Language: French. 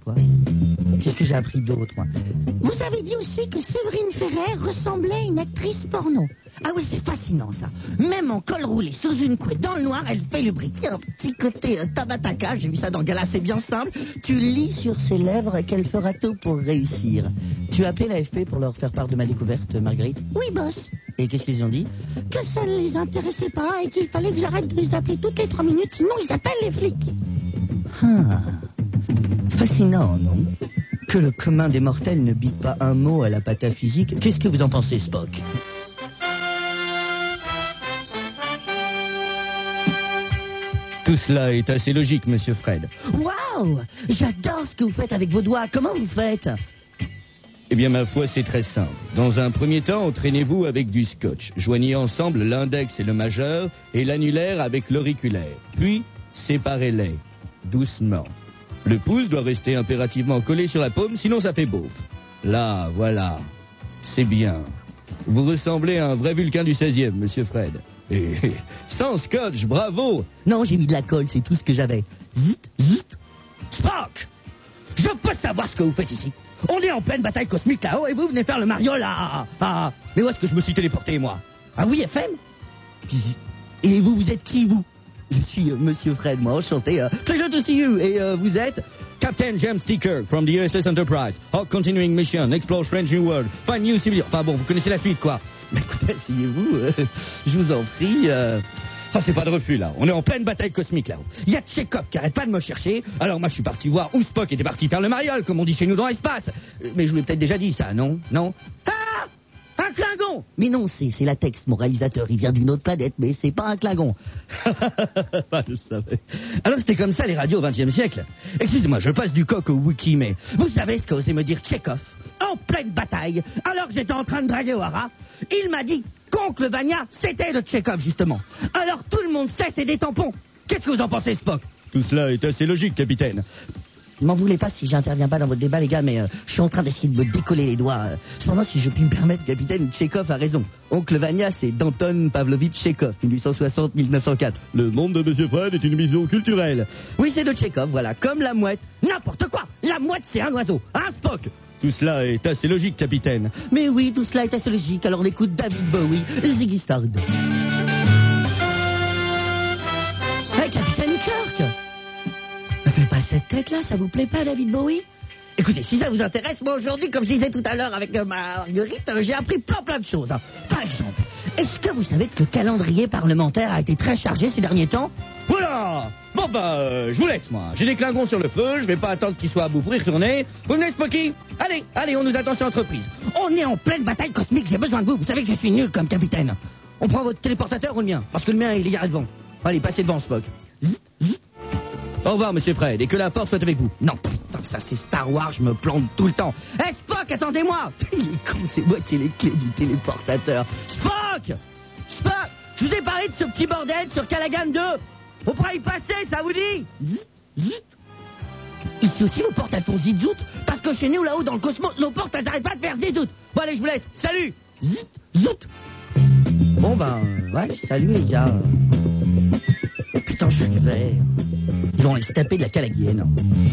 quoi? Qu'est-ce que j'ai appris d'autre, moi? Vous avez dit aussi que Séverine Ferrer ressemblait à une actrice porno. Ah oui, c'est fascinant, ça. Même en col roulé, sous une couette, dans le noir, elle fait le brick. Il y a un petit côté tabataka, j'ai vu ça dans Gala, c'est bien simple. Tu lis sur ses lèvres qu'elle fera tout pour réussir. Tu as appelé l'AFP pour leur faire part de ma découverte, Marguerite? Oui, boss. Et qu'est-ce qu'ils ont dit? Que ça ne les intéressait pas et qu'il fallait que j'arrête de les appeler toutes les 3 minutes, sinon ils appellent les flics. Ah, fascinant, non? Que le commun des mortels ne bite pas un mot à la pataphysique. Qu'est-ce que vous en pensez, Spock? Tout cela est assez logique, monsieur Fred. Waouh! J'adore ce que vous faites avec vos doigts. Comment vous faites? Eh bien, ma foi, c'est très simple. Dans un premier temps, entraînez-vous avec du scotch. Joignez ensemble l'index et le majeur et l'annulaire avec l'auriculaire. Puis, séparez-les, doucement. Le pouce doit rester impérativement collé sur la paume, sinon ça fait beauf. Là, voilà. C'est bien. Vous ressemblez à un vrai Vulcain du 16e, monsieur Fred. Et sans scotch, bravo! Non, j'ai mis de la colle, c'est tout ce que j'avais. Zut, zut. Spock! Je peux savoir ce que vous faites ici? On est en pleine bataille cosmique là-haut et vous venez faire le Mario là. Ah, mais où est-ce que je me suis téléporté, moi? Ah oui, FM? Et vous êtes qui, vous? Je suis monsieur Fred, moi, enchanté. Pleasure to see you. Et vous êtes? Captain James T. Kirk from the USS Enterprise. Hawk continuing mission. Explore strange new world. Find new civilians. Enfin bon, vous connaissez la suite, quoi. Mais écoutez, asseyez-vous. Je vous en prie. Ça, c'est pas de refus, là. On est en pleine bataille cosmique, là-haut. Il y a Tchekhov qui arrête pas de me chercher. Alors moi, je suis parti voir où Spock était parti faire le mariole, comme on dit chez nous dans l'espace. Mais je vous l'ai peut-être déjà dit, ça, non? Non? Ah! Un Klingon! Mais non, c'est la Tex, mon réalisateur. Il vient d'une autre planète, mais c'est pas un Klingon. Je savais. Alors c'était comme ça les radios au XXe siècle. Excusez-moi, je passe du coq au wiki, mais vous savez ce qu'a osé me dire Tchekhov? En pleine bataille, alors que j'étais en train de draguer O'Hara, il m'a dit qu'Oncle Vania, c'était de Tchekhov, justement. Alors tout le monde sait, c'est des tampons. Qu'est-ce que vous en pensez, Spock? Tout cela est assez logique, capitaine. M'en voulez pas si j'interviens pas dans votre débat, les gars, mais je suis en train d'essayer de me décoller les doigts. Cependant, si je puis me permettre, capitaine, Tchekhov a raison. Oncle Vania, c'est Danton Pavlovitch Tchekhov, 1860-1904. Le monde de monsieur Fred est une vision culturelle. Oui, c'est de Tchekhov, voilà, comme la mouette. N'importe quoi. La mouette, c'est un oiseau. Hein, Spock? Tout cela est assez logique, capitaine. Mais oui, tout cela est assez logique. Alors on écoute David Bowie, Ziggy Stardust. Hey, capitaine Kirk! Ne faites pas cette tête-là, ça vous plaît pas, David Bowie? Écoutez, si ça vous intéresse, moi aujourd'hui, comme je disais tout à l'heure avec Marguerite, j'ai appris plein de choses. Hein. Par exemple, est-ce que vous savez que le calendrier parlementaire a été très chargé ces derniers temps? Voilà! Bon je vous laisse, moi. J'ai des Klingons sur le feu, je vais pas attendre qu'ils soient à bout pour y retourner. Vous venez, Spocky? Allez, on nous attend sur entreprise. On est en pleine bataille cosmique, j'ai besoin de vous. Vous savez que je suis nul comme capitaine. On prend votre téléportateur ou le mien? Parce que le mien, il est garé devant. Allez, passez devant, Spock. Au revoir, monsieur Fred, et que la force soit avec vous. Non, putain, ça c'est Star Wars, je me plante tout le temps. Hey, Spock, attendez-moi! Il est con, c'est moi qui ai les clés du téléportateur. Spock! Je vous ai parlé de ce petit bordel sur Callaghan 2. On pourra y passer, ça vous dit? Zut. Ici aussi, vos portes, elles font zit-zout, parce que chez nous, là-haut, dans le cosmos, nos portes, elles arrêtent pas de faire zit-zout. Bon, allez, je vous laisse. Salut! Zut. Bon, ouais, salut, les gars. Putain, je suis vert. Ils vont aller se taper de la calaguienne.